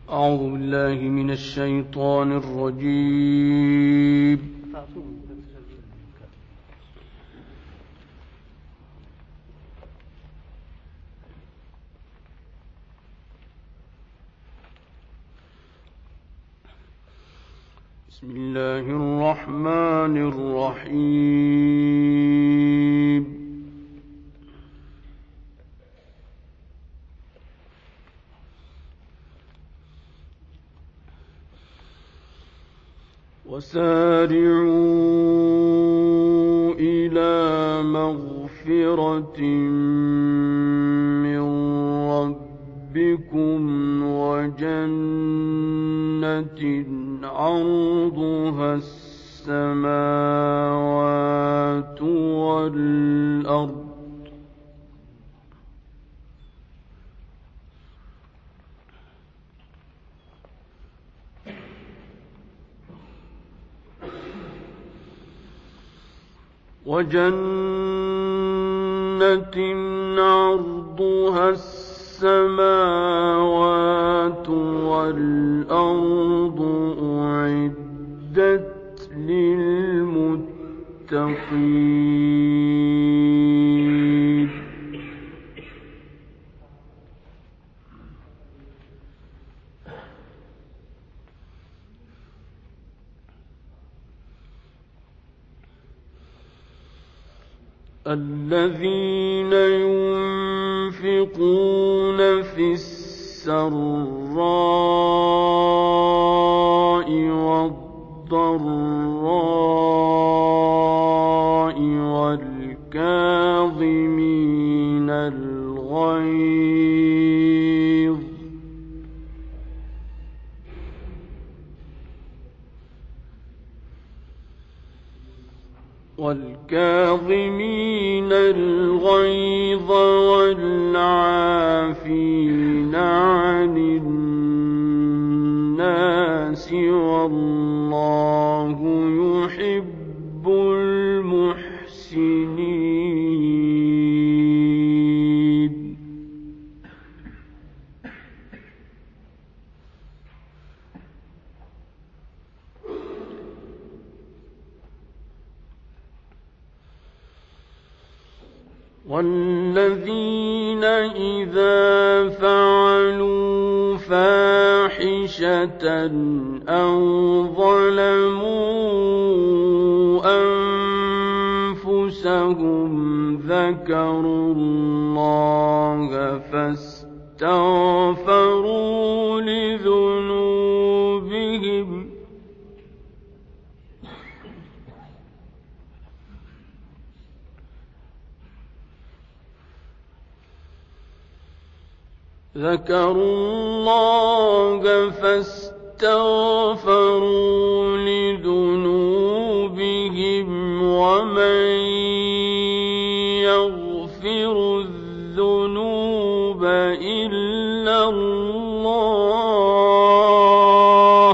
أعوذ بالله من الشيطان الرجيم. بسم الله الرحمن الرحيم. وسارعوا إلى مغفرة من ربكم وجنة عرضها السماوات والأرض عرضها السماوات والأرض أعدت للمتقين. الذين ينفقون في السراء والضراء والكاظمين الغيظ والعافين عن الناس والله يحب المحسنين. والذين إذا فعلوا فاحشة أو ظلموا أنفسهم ذكروا الله فاستغفروا لذنوبهم ومن يغفر الذنوب إلا الله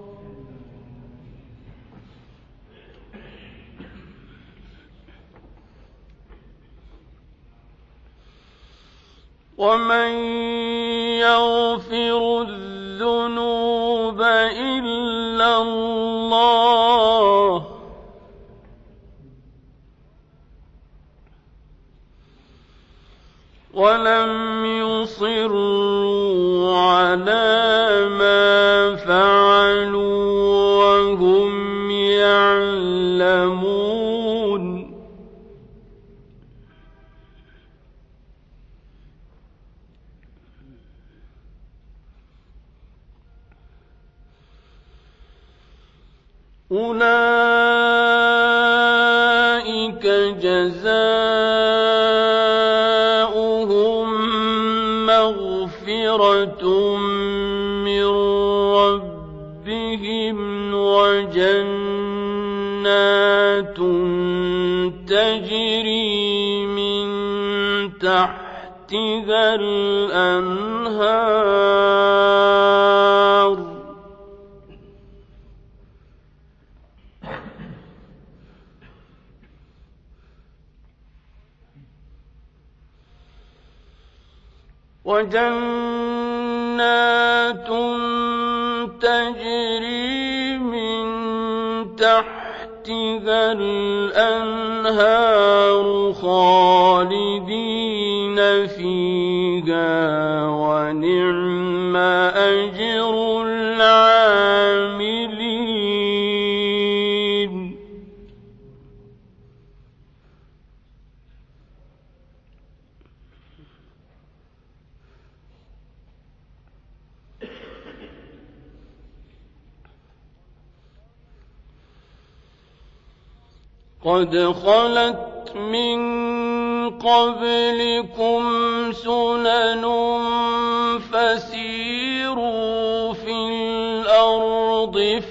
ولم يصروا على ما فعلوا وهم يعلمون. أولئك جزاؤهم مغفرة من ربهم وجنات تجري من تحتها الأنهار وجنات جنات تجري من تحتها الأنهار خالدين فيها ونعم أجر العاملين. قد خلت من قبلكم سنن فسيروا في الأرض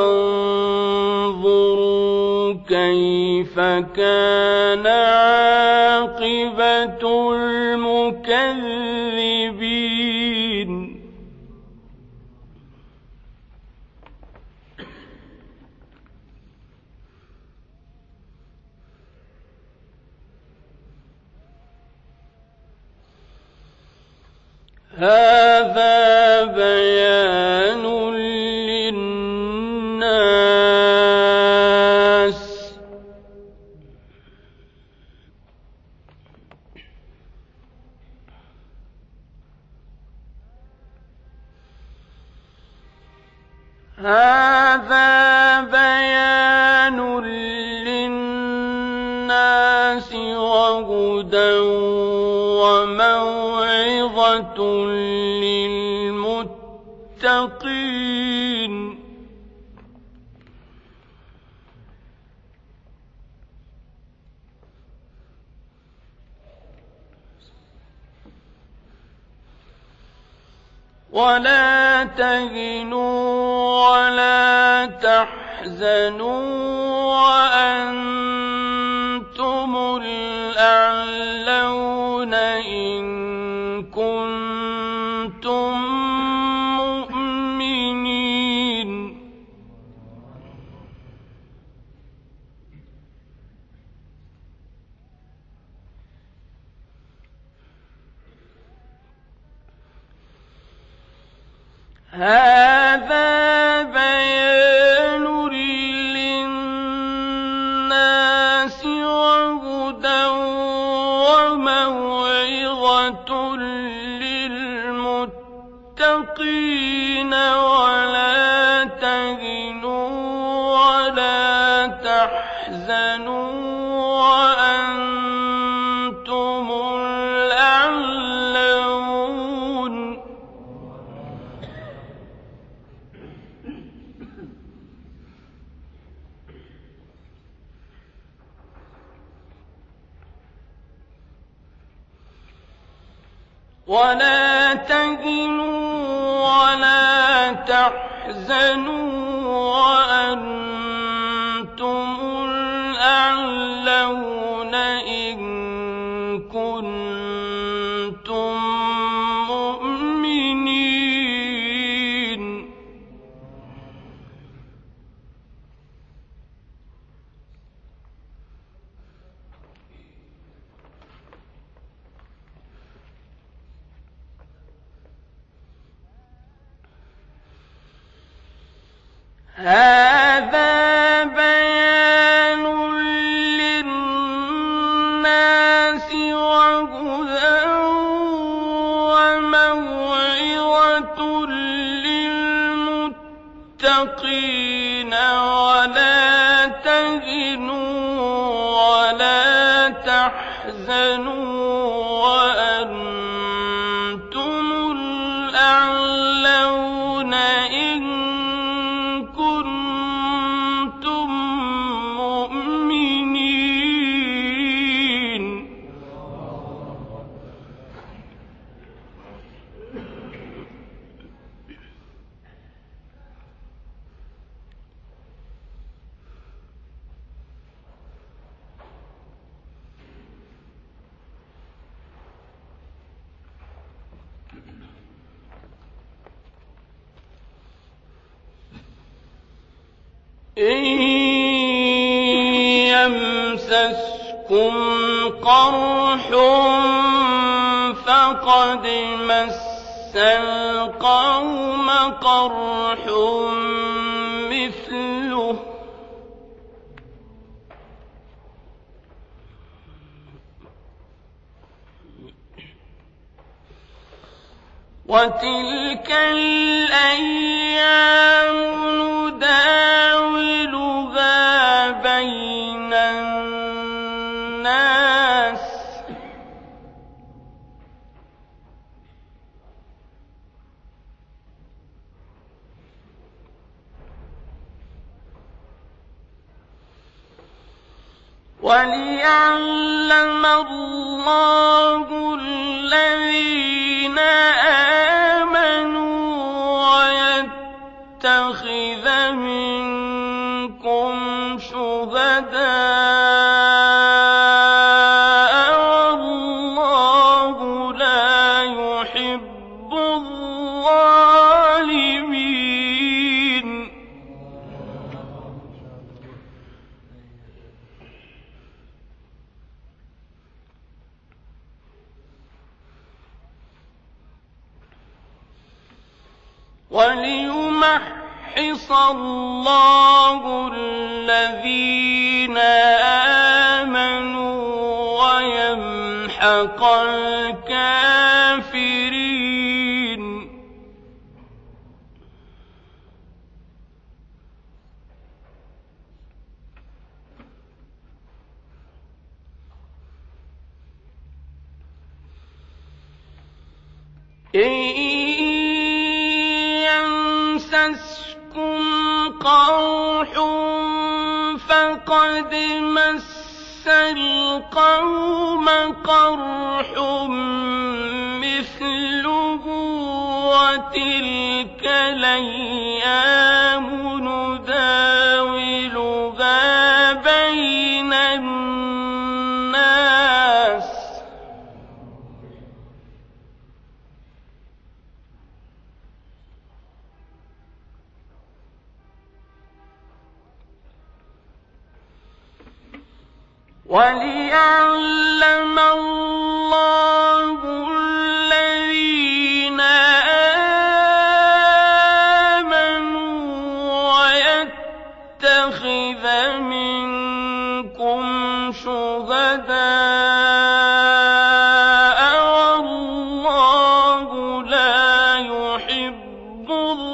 فانظروا كيف كان عاقبة المكذبين. هذا بيان للناس وهدى وموعظة للمتقين. ولا تهنوا ولا تحزنوا وأنتم الأعلون إن كنتم مؤمنين. هذا بيان للناس وهدى وموعظة للمتقين. ولا تهنوا ولا تحزنوا وأنتم الأعلون. ولا تهنوا ولا تحزنوا وأنتم الأعلون إن كنتم مؤمنين. هذا بيان للناس وهدى وموعظة للمتقين. ولا تهنوا ولا تحزنوا وأنتم الأعلون إن كنتم مؤمنين. إن يمسسكم قرح فقد مس القوم قرح مثله وتلك الأيام نداولها بين الناس وليعلم الله الذين آمنوا ويتخذ منكم شهداء والله لا يحب الظالمين. وليمحص الله الذين آمنوا ويمحق الكافرين. يمسسكم قرح فقد مس القوم قرح مثله وتلك الأيام نداولها بين الناس وليعلم الله الذين آمنوا ويتخذ منكم شهداء والله لا يحب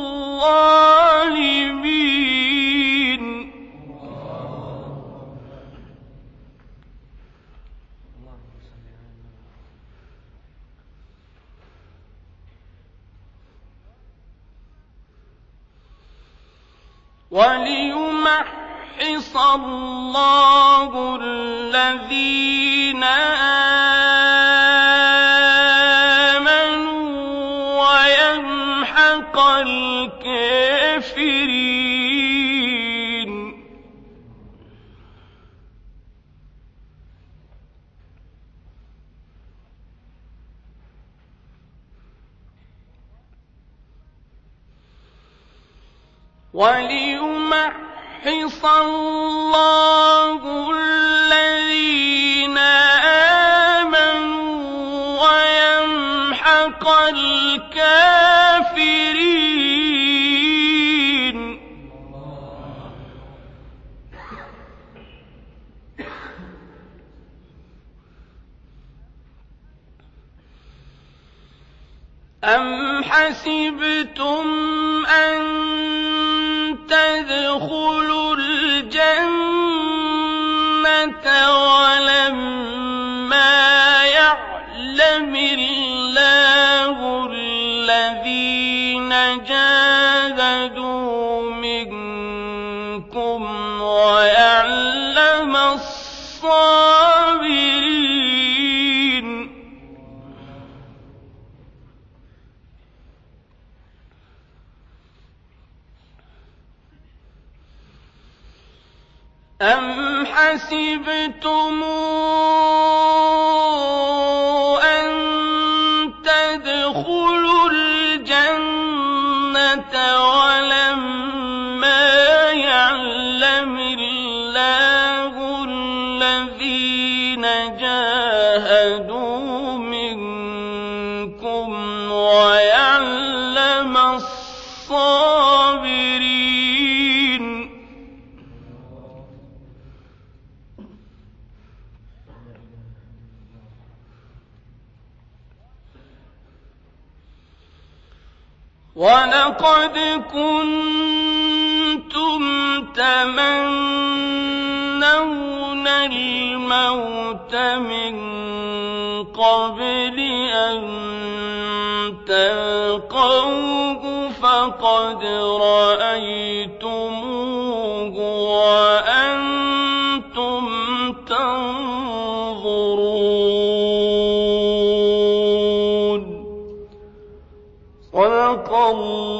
الظالمين. وليمحص الله الذين آمنوا ويمحق الكافرين. وليمحص الله الذين آمنوا ويمحق الكافرين. أم حسبتم أن تدخلوا الجنة ولما يعلم الله الذين جاهدوا منكم ويعلم الصابرين. أم حسبتم أن تدخلوا الجنة ولما يعلم الله الذين جاهدوا منكم ويعلم الصابرين وَلَقَدْ كُنتُمْ تَمَنَّوْنَ الْمَوْتَ مِن قَبْلِ أَن تَلْقَوْهُ فَقَدْ رَأَيْتُمُوهُ وَأَنتُمْ تَنظُرُونَ صدق الله